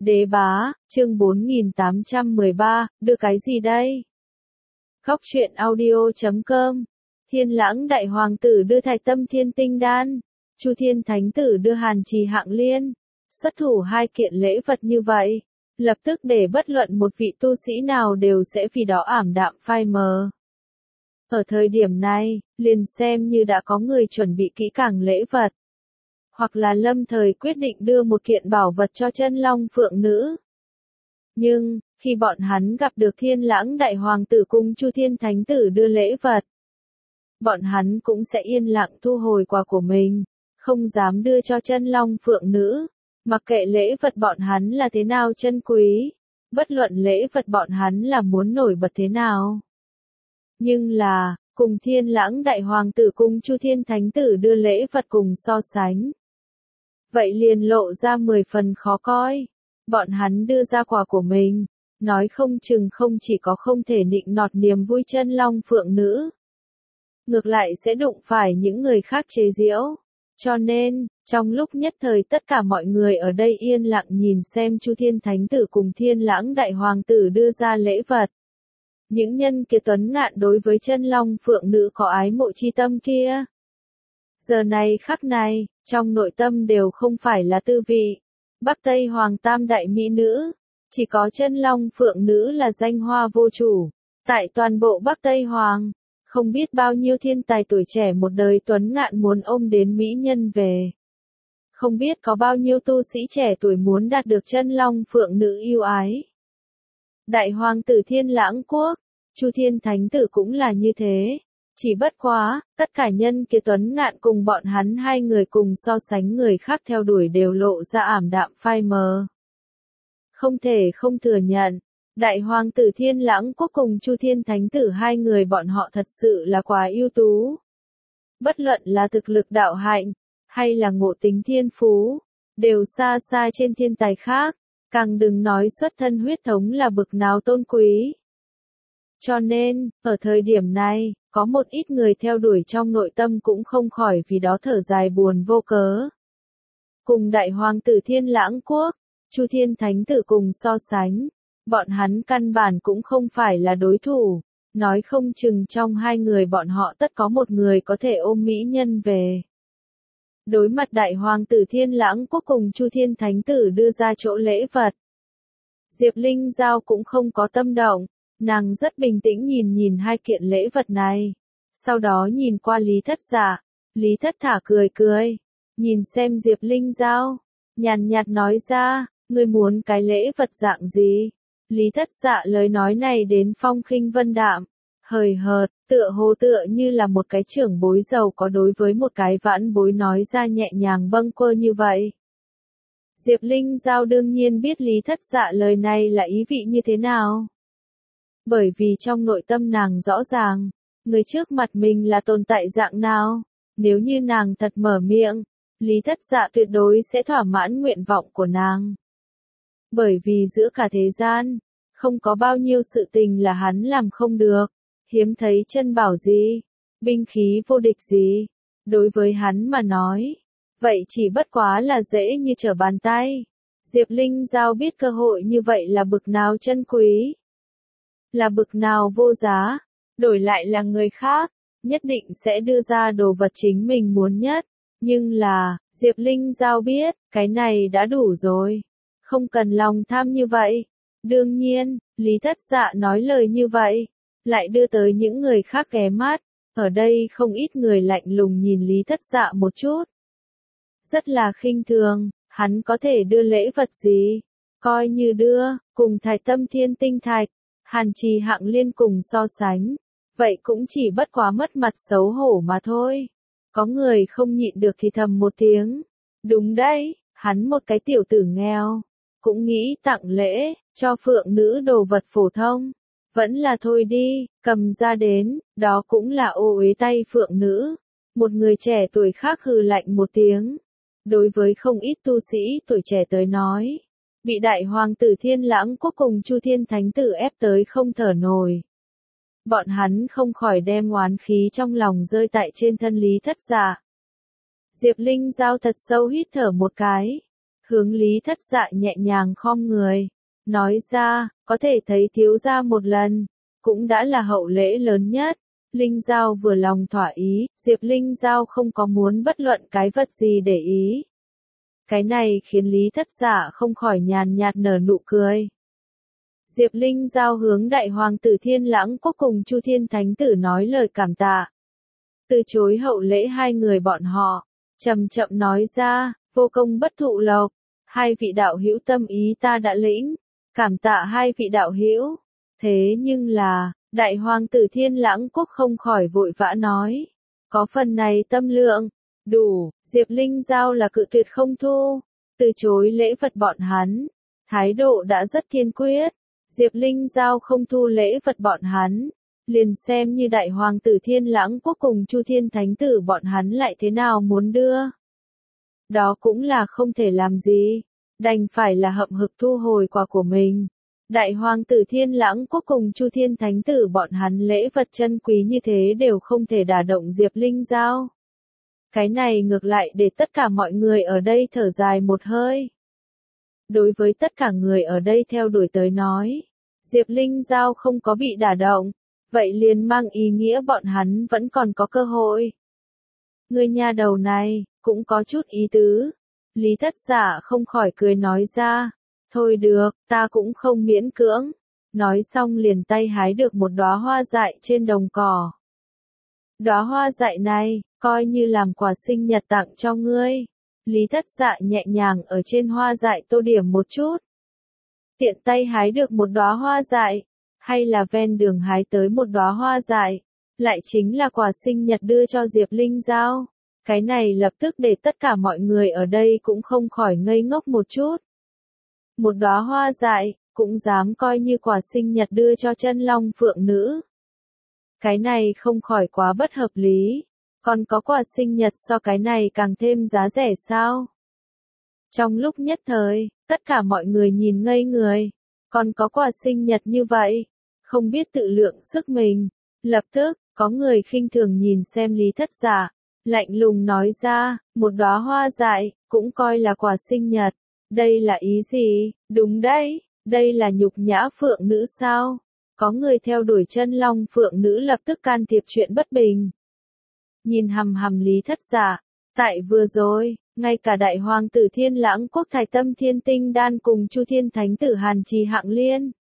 Đế bá, chương 4813, đưa cái gì đây? Góc truyện audio.com. Thiên Lãng đại hoàng tử đưa Thạch Tâm Thiên Tinh Đan, Chu Thiên Thánh tử đưa Hàn Trì Hạng Liên, xuất thủ hai kiện lễ vật như vậy, lập tức để bất luận một vị tu sĩ nào đều sẽ vì đó ảm đạm phai mờ. Ở thời điểm này, liền xem như đã có người chuẩn bị kỹ càng lễ vật, hoặc là lâm thời quyết định đưa một kiện bảo vật cho Chân Long Phượng Nữ. Nhưng, khi bọn hắn gặp được Thiên Lãng đại hoàng tử cùng Chu Thiên Thánh tử đưa lễ vật, bọn hắn cũng sẽ yên lặng thu hồi quà của mình, không dám đưa cho Chân Long Phượng Nữ, mặc kệ lễ vật bọn hắn là thế nào chân quý, bất luận lễ vật bọn hắn là muốn nổi bật thế nào. Nhưng là, cùng Thiên Lãng đại hoàng tử cùng Chu Thiên Thánh tử đưa lễ vật cùng so sánh, vậy liền lộ ra 10 phần khó coi. Bọn hắn đưa ra quà của mình, nói không chừng không chỉ có không thể nịnh nọt niềm vui Chân Long Phượng Nữ, ngược lại sẽ đụng phải những người khác chế giễu. Cho nên, trong lúc nhất thời tất cả mọi người ở đây yên lặng nhìn xem Chu Thiên Thánh tử cùng Thiên Lãng đại hoàng tử đưa ra lễ vật. Những nhân kia tuấn ngạn đối với Chân Long Phượng Nữ có ái mộ chi tâm kia, giờ này khắc này, trong nội tâm đều không phải là tư vị. Bắc Tây Hoàng tam đại mỹ nữ, chỉ có Chân Long Phượng Nữ là danh hoa vô chủ. Tại toàn bộ Bắc Tây Hoàng, không biết bao nhiêu thiên tài tuổi trẻ một đời tuấn ngạn muốn ôm đến mỹ nhân về. Không biết có bao nhiêu tu sĩ trẻ tuổi muốn đạt được Chân Long Phượng Nữ yêu ái. Đại hoàng tử Thiên Lãng quốc, Chu Thiên Thánh tử cũng là như thế. Chỉ bất quá, tất cả nhân kia tuấn ngạn cùng bọn hắn hai người cùng so sánh người khác theo đuổi đều lộ ra ảm đạm phai mờ. Không thể không thừa nhận, đại hoàng tử Thiên Lãng quốc cùng Chu Thiên Thánh tử hai người bọn họ thật sự là quá ưu tú. Bất luận là thực lực đạo hạnh, hay là ngộ tính thiên phú, đều xa xa trên thiên tài khác, càng đừng nói xuất thân huyết thống là bực nào tôn quý. Cho nên, ở thời điểm này, có một ít người theo đuổi trong nội tâm cũng không khỏi vì đó thở dài buồn vô cớ. Cùng đại hoàng tử Thiên Lãng quốc, Chu Thiên Thánh tử cùng so sánh, bọn hắn căn bản cũng không phải là đối thủ, nói không chừng trong hai người bọn họ tất có một người có thể ôm mỹ nhân về. Đối mặt đại hoàng tử Thiên Lãng quốc cùng Chu Thiên Thánh tử đưa ra chỗ lễ vật, Diệp Linh Giao cũng không có tâm động. Nàng rất bình tĩnh nhìn nhìn hai kiện lễ vật này, sau đó nhìn qua Lý Thất Dạ, Lý Thất Thả cười cười, nhìn xem Diệp Linh Giao, nhàn nhạt nói ra, ngươi muốn cái lễ vật dạng gì? Lý Thất Dạ lời nói này đến phong khinh vân đạm, hời hợt, tựa hồ tựa như là một cái trưởng bối giàu có đối với một cái vãn bối nói ra nhẹ nhàng bâng quơ như vậy. Diệp Linh Giao đương nhiên biết Lý Thất Dạ lời này là ý vị như thế nào. Bởi vì trong nội tâm nàng rõ ràng, người trước mặt mình là tồn tại dạng nào, nếu như nàng thật mở miệng, Lý Thất Dạ tuyệt đối sẽ thỏa mãn nguyện vọng của nàng. Bởi vì giữa cả thế gian, không có bao nhiêu sự tình là hắn làm không được, hiếm thấy chân bảo gì, binh khí vô địch gì, đối với hắn mà nói, vậy chỉ bất quá là dễ như trở bàn tay. Diệp Linh Giao biết cơ hội như vậy là bực nào chân quý, là bực nào vô giá, đổi lại là người khác, nhất định sẽ đưa ra đồ vật chính mình muốn nhất, nhưng là, Diệp Linh Giao biết, cái này đã đủ rồi, không cần lòng tham như vậy. Đương nhiên, Lý Thất Dạ nói lời như vậy, lại đưa tới những người khác ghé mắt, ở đây không ít người lạnh lùng nhìn Lý Thất Dạ một chút. Rất là khinh thường, hắn có thể đưa lễ vật gì, coi như đưa, cùng Thạch Tâm Thiên Tinh Thạch, Hàn Trì Hạng Liên cùng so sánh, vậy cũng chỉ bất quá mất mặt xấu hổ mà thôi. Có người không nhịn được thì thầm một tiếng. Đúng đấy, hắn một cái tiểu tử nghèo, cũng nghĩ tặng lễ, cho Phượng Nữ đồ vật phổ thông. Vẫn là thôi đi, cầm ra đến, đó cũng là ô uế tay Phượng Nữ. Một người trẻ tuổi khác hừ lạnh một tiếng. Đối với không ít tu sĩ tuổi trẻ tới nói, bị đại hoàng tử Thiên Lãng quốc cùng Chu Thiên Thánh tử ép tới không thở nổi. Bọn hắn không khỏi đem oán khí trong lòng rơi tại trên thân Lý Thất Dạ. Diệp Linh Giao thật sâu hít thở một cái, hướng Lý Thất Dạ nhẹ nhàng khom người, nói ra, có thể thấy thiếu gia một lần, cũng đã là hậu lễ lớn nhất. Linh Giao vừa lòng thỏa ý, Diệp Linh Giao không có muốn bất luận cái vật gì để ý. Cái này khiến Lý Thất Dạ không khỏi nhàn nhạt nở nụ cười. Diệp Linh Giao hướng đại hoàng tử Thiên Lãng Quốc cùng Chu Thiên Thánh Tử nói lời cảm tạ. Từ chối hậu lễ hai người bọn họ, chậm chậm nói ra, vô công bất thụ lộc, hai vị đạo hữu tâm ý ta đã lĩnh, cảm tạ hai vị đạo hữu. Thế nhưng là, đại hoàng tử Thiên Lãng Quốc không khỏi vội vã nói, có phần này tâm lượng, đủ, Diệp Linh Giao là cự tuyệt không thu, từ chối lễ vật bọn hắn, thái độ đã rất kiên quyết. Diệp Linh Giao không thu lễ vật bọn hắn, liền xem như đại hoàng tử Thiên Lãng Quốc cùng Chu Thiên Thánh Tử bọn hắn lại thế nào muốn đưa. Đó cũng là không thể làm gì, đành phải là hậm hực thu hồi quà của mình. Đại hoàng tử Thiên Lãng Quốc cùng Chu Thiên Thánh Tử bọn hắn lễ vật chân quý như thế đều không thể đả động Diệp Linh Giao. Cái này ngược lại để tất cả mọi người ở đây thở dài một hơi. Đối với tất cả người ở đây theo đuổi tới nói, Diệp Linh Giao không có bị đả động, vậy liền mang ý nghĩa bọn hắn vẫn còn có cơ hội. Người nhà đầu này, cũng có chút ý tứ. Lý Thất Dạ không khỏi cười nói ra, thôi được, ta cũng không miễn cưỡng. Nói xong liền tay hái được một đóa hoa dại trên đồng cỏ. Đóa hoa dại này, coi như làm quà sinh nhật tặng cho ngươi. Lý Thất Dạ nhẹ nhàng ở trên hoa dại tô điểm một chút. Tiện tay hái được một đóa hoa dại, hay là ven đường hái tới một đóa hoa dại, lại chính là quà sinh nhật đưa cho Diệp Linh Giao. Cái này lập tức để tất cả mọi người ở đây cũng không khỏi ngây ngốc một chút. Một đóa hoa dại, cũng dám coi như quà sinh nhật đưa cho chân long phượng nữ. Cái này không khỏi quá bất hợp lý. Còn có quà sinh nhật so cái này càng thêm giá rẻ sao? Trong lúc nhất thời, tất cả mọi người nhìn ngây người. Còn có quà sinh nhật như vậy, không biết tự lượng sức mình. Lập tức, có người khinh thường nhìn xem Lý Thất Dạ, lạnh lùng nói ra, một đóa hoa dại, cũng coi là quà sinh nhật. Đây là ý gì? Đúng đấy, đây là nhục nhã phượng nữ sao? Có người theo đuổi chân long phượng nữ lập tức can thiệp chuyện bất bình. Nhìn hằm hằm Lý Thất Dạ, tại vừa rồi, ngay cả đại hoàng tử Thiên Lãng Quốc Thái Tâm Thiên Tinh Đan cùng Chu Thiên Thánh Tử Hàn Trì Hạng Liên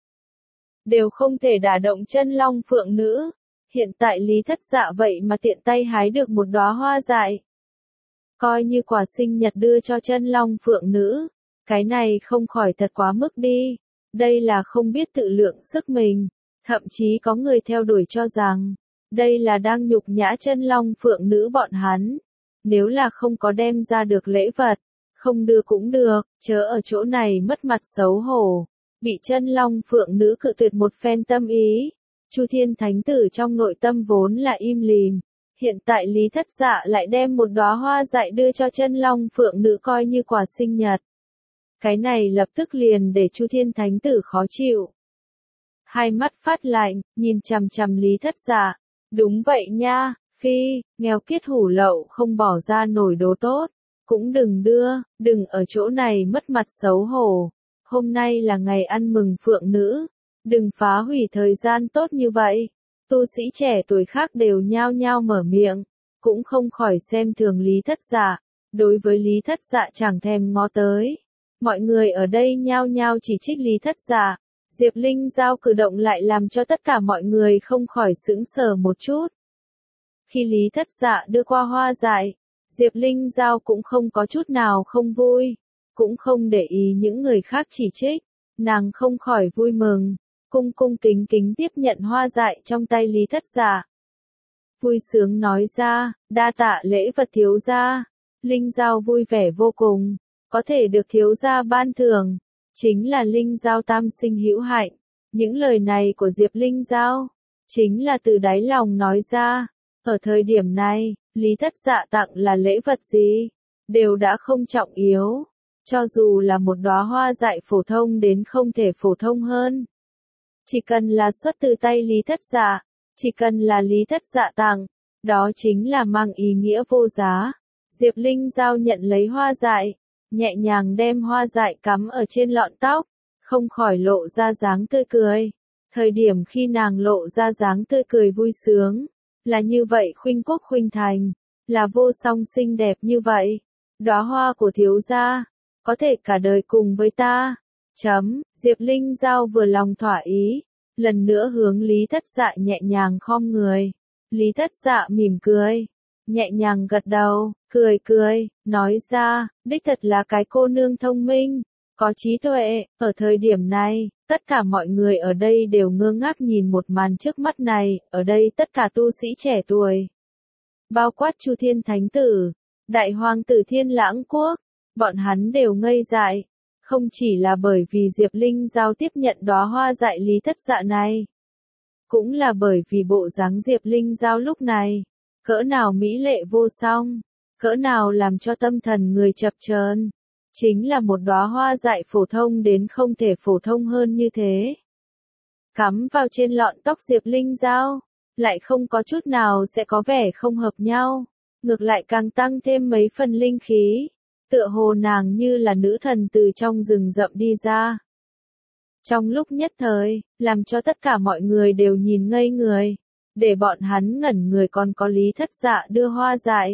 đều không thể đả động chân long phượng nữ. Hiện tại Lý Thất Dạ vậy mà tiện tay hái được một đóa hoa dại, coi như quà sinh nhật đưa cho chân long phượng nữ. Cái này không khỏi thật quá mức đi. Đây là không biết tự lượng sức mình. Thậm chí có người theo đuổi cho rằng, đây là đang nhục nhã chân long phượng nữ bọn hắn. Nếu là không có đem ra được lễ vật, không đưa cũng được, chớ ở chỗ này mất mặt xấu hổ. Bị chân long phượng nữ cự tuyệt một phen tâm ý. Chu Thiên Thánh Tử trong nội tâm vốn là im lìm. Hiện tại Lý Thất Dạ lại đem một đóa hoa dại đưa cho chân long phượng nữ coi như quà sinh nhật. Cái này lập tức liền để Chu Thiên Thánh Tử khó chịu. Hai mắt phát lạnh, nhìn chằm chằm Lý Thất Dạ. Đúng vậy nha, phi, nghèo kiết hủ lậu không bỏ ra nổi đồ tốt. Cũng đừng đưa, đừng ở chỗ này mất mặt xấu hổ. Hôm nay là ngày ăn mừng phượng nữ. Đừng phá hủy thời gian tốt như vậy. Tu sĩ trẻ tuổi khác đều nhao nhao mở miệng. Cũng không khỏi xem thường Lý Thất Dạ. Đối với Lý Thất Dạ chẳng thèm ngó tới. Mọi người ở đây nhao nhao chỉ trích Lý Thất Dạ. Diệp Linh Giao cử động lại làm cho tất cả mọi người không khỏi sững sờ một chút. Khi Lý Thất Dạ đưa qua hoa dại, Diệp Linh Giao cũng không có chút nào không vui. Cũng không để ý những người khác chỉ trích. Nàng không khỏi vui mừng. Cung cung kính kính tiếp nhận hoa dại trong tay Lý Thất Dạ. Vui sướng nói ra, đa tạ lễ vật thiếu gia. Linh Giao vui vẻ vô cùng. Có thể được thiếu gia ban thưởng, chính là Linh Giao tam sinh hữu hạnh. Những lời này của Diệp Linh Giao, chính là từ đáy lòng nói ra. Ở thời điểm này, Lý Thất Dạ tặng là lễ vật gì, đều đã không trọng yếu. Cho dù là một đóa hoa dại phổ thông đến không thể phổ thông hơn. Chỉ cần là xuất từ tay Lý Thất Dạ, chỉ cần là Lý Thất Dạ tặng, đó chính là mang ý nghĩa vô giá. Diệp Linh Giao nhận lấy hoa dại, nhẹ nhàng đem hoa dại cắm ở trên lọn tóc, không khỏi lộ ra dáng tươi cười. Thời điểm khi nàng lộ ra dáng tươi cười vui sướng, là như vậy khuynh quốc khuynh thành, là vô song xinh đẹp như vậy. Đóa hoa của thiếu gia, có thể cả đời cùng với ta. Diệp Linh Giao vừa lòng thỏa ý, lần nữa hướng Lý Thất Dạ nhẹ nhàng khom người. Lý Thất Dạ mỉm cười, nhẹ nhàng gật đầu, cười, nói ra, đích thật là cái cô nương thông minh, có trí tuệ. Ở thời điểm này, tất cả mọi người ở đây đều ngơ ngác nhìn một màn trước mắt này, ở đây tất cả tu sĩ trẻ tuổi, bao quát Chu Thiên Thánh Tử, Đại Hoàng tử Thiên Lãng Quốc, bọn hắn đều ngây dại, không chỉ là bởi vì Diệp Linh Giao tiếp nhận đóa hoa dại Lý Thất Dạ này, cũng là bởi vì bộ dáng Diệp Linh Giao lúc này, cỡ nào mỹ lệ vô song, cỡ nào làm cho tâm thần người chập chờn. Chính là một đóa hoa dại phổ thông đến không thể phổ thông hơn như thế. Cắm vào trên lọn tóc Diệp Linh Giao, lại không có chút nào sẽ có vẻ không hợp nhau, ngược lại càng tăng thêm mấy phần linh khí, tựa hồ nàng như là nữ thần từ trong rừng rậm đi ra. Trong lúc nhất thời, làm cho tất cả mọi người đều nhìn ngây người, để bọn hắn ngẩn người còn có Lý Thất Dạ đưa hoa dại.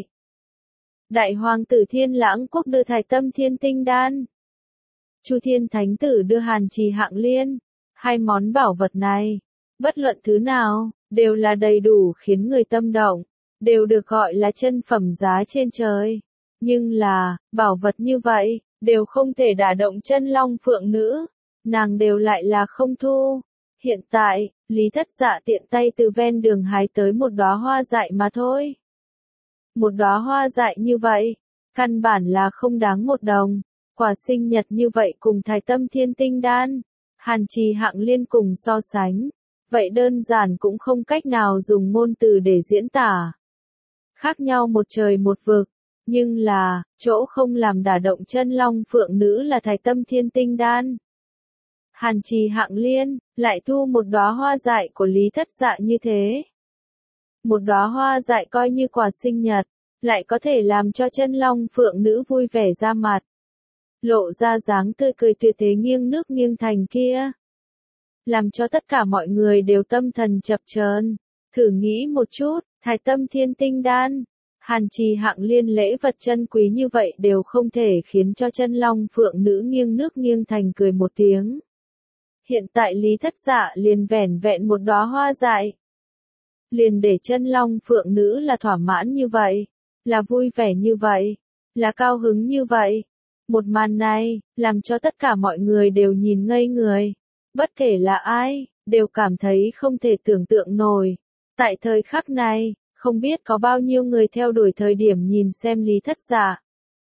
Đại Hoàng tử Thiên Lãng Quốc đưa Thái Tâm Thiên Tinh Đan. Chu Thiên Thánh Tử đưa Hàn Trì Hạng Liên. Hai món bảo vật này, bất luận thứ nào, đều là đầy đủ khiến người tâm động, đều được gọi là chân phẩm giá trên trời. Nhưng là, bảo vật như vậy, đều không thể đả động chân long phượng nữ, nàng đều lại là không thu. Hiện tại, Lý Thất Dạ tiện tay từ ven đường hái tới một đóa hoa dại mà thôi. Một đóa hoa dại như vậy, căn bản là không đáng một đồng. Quà sinh nhật như vậy cùng Thái Tâm Thiên Tinh Đan, Hàn Trì Hạng Liên cùng so sánh, vậy đơn giản cũng không cách nào dùng ngôn từ để diễn tả. Khác nhau một trời một vực, nhưng là, chỗ không làm đả động chân long phượng nữ là Thái Tâm Thiên Tinh Đan. Hàn Trì Hạng Liên, lại thu một đóa hoa dại của Lý Thất Dạ như thế. Một đóa hoa dại coi như quà sinh nhật, lại có thể làm cho chân long phượng nữ vui vẻ ra mặt. Lộ ra dáng tươi cười tuyệt thế nghiêng nước nghiêng thành kia. Làm cho tất cả mọi người đều tâm thần chập chờn. Thử nghĩ một chút, Thái Tâm Thiên Tinh Đan, Hàn Trì Hạng Liên lễ vật chân quý như vậy đều không thể khiến cho chân long phượng nữ nghiêng nước nghiêng thành cười một tiếng. Hiện tại Lý Thất Dạ liền vẻn vẹn một đóa hoa dại, liền để chân long phượng nữ là thỏa mãn như vậy, là vui vẻ như vậy, là cao hứng như vậy. Một màn này, làm cho tất cả mọi người đều nhìn ngây người. Bất kể là ai, đều cảm thấy không thể tưởng tượng nổi. Tại thời khắc này, không biết có bao nhiêu người theo đuổi thời điểm nhìn xem Lý Thất Dạ.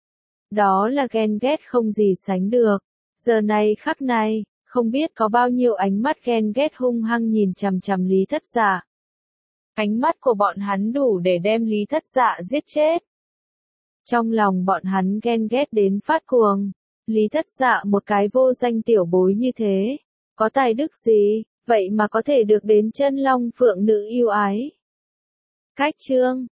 Đó là ghen ghét không gì sánh được. Giờ này khắc này, không biết có bao nhiêu ánh mắt ghen ghét hung hăng nhìn chằm chằm Lý Thất Dạ. Ánh mắt của bọn hắn đủ để đem Lý Thất Dạ giết chết. Trong lòng bọn hắn ghen ghét đến phát cuồng. Lý Thất Dạ một cái vô danh tiểu bối như thế, có tài đức gì, vậy mà có thể được đến chân long phượng nữ yêu ái. Cách chương